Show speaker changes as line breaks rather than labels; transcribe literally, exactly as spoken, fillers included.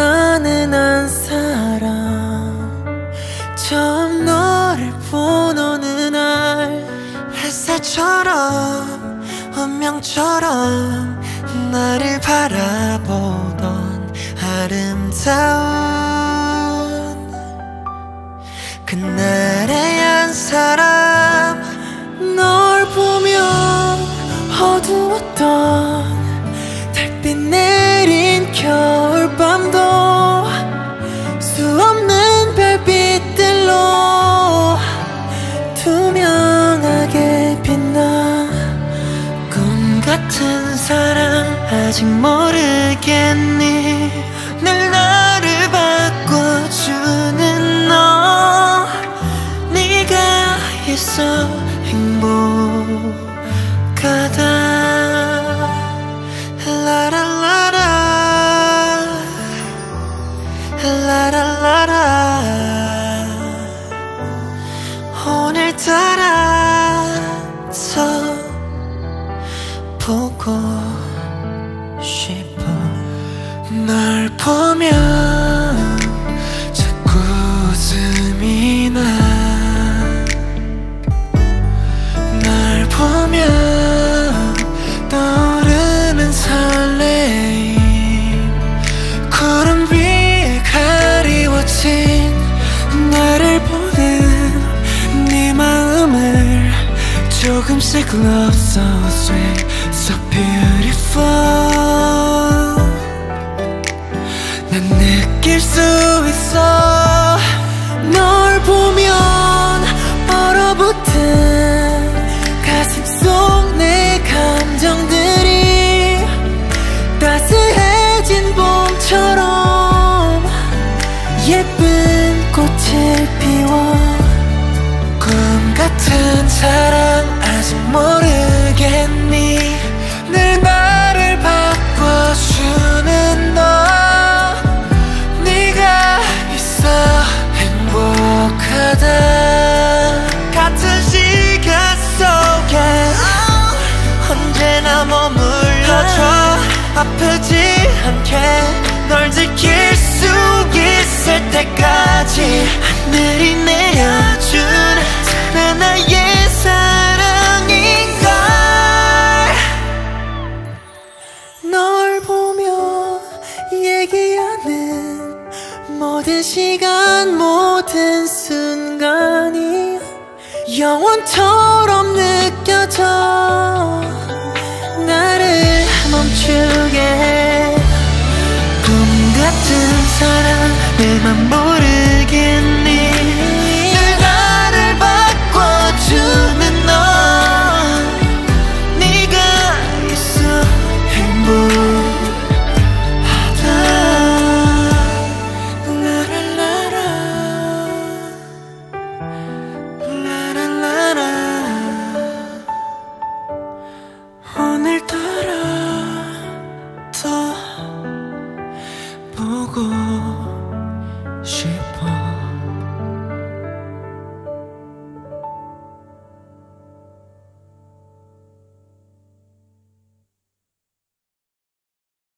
나는 한 사람 처음 너를 본 어느 날 햇살처럼 운명처럼 나를 바라보던 아름다운 그날의 한 사람 널 보면 어두웠던 달빛 내린 겨울밤도 수없는 별빛들로 투명하게 빛나 꿈 같은 사랑 아직 모르겠니 늘 나를 바꿔주는 너 네가 있어 행복하다 라라라라 라라라라 오늘따라 더 보고 싶어 널 보면 자꾸 웃음이 나 널 보면 떠오르는 설레임 구름 위에 가리워진 나를 보는 네 마음을 조금씩 love so sweet so beautiful 난 느낄 수 있어 널 보면 얼어붙은 가슴 속 내 감정들이 따스해진 봄처럼 예쁜 꽃을 피워 꿈 같은 사랑 아직 모르겠니 늘 나를 바꿔주는 너 네가 있어 행복하다 같은 시간 속에 언제나 머물러줘 아프지 않게 널 지킬 수 있을 때까지 하늘이 내어준 하나의 사랑인걸 널 보며 얘기하는 모든 시간 모든 순간이 영원처럼 느껴져 나를 멈추게 해 꿈 같은 사랑 내 맘 모르겠니 늘 나를 바꿔주는 너 네가 있어 행복하다 라라라라 라라라라 오늘따라 더 보고 싶어